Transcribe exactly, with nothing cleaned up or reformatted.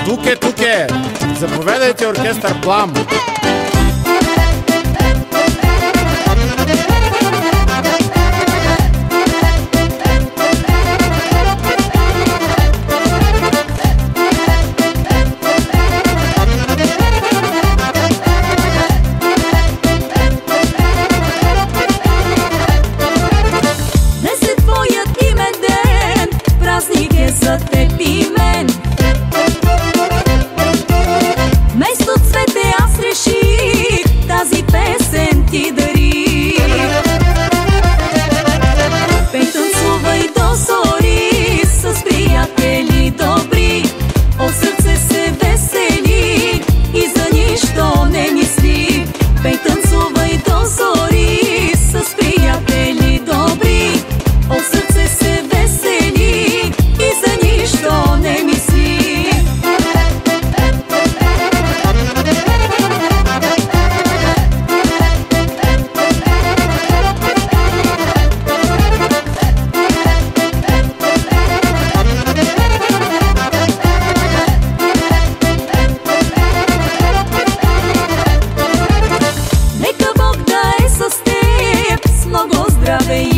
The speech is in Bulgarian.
Туке, туке! Заповядайте, оркестър Плам! За теб и мен. Вместо цвете аз реших тази песен ти дарих. Пей, танцувай до зори с приятели добри, от сърце се весели и за нищо не мисли. Пей, танцувай до зори с приятели добри, от сърце се весели и за нищо не мисли. Нека Бог да е с теб, с много здраве и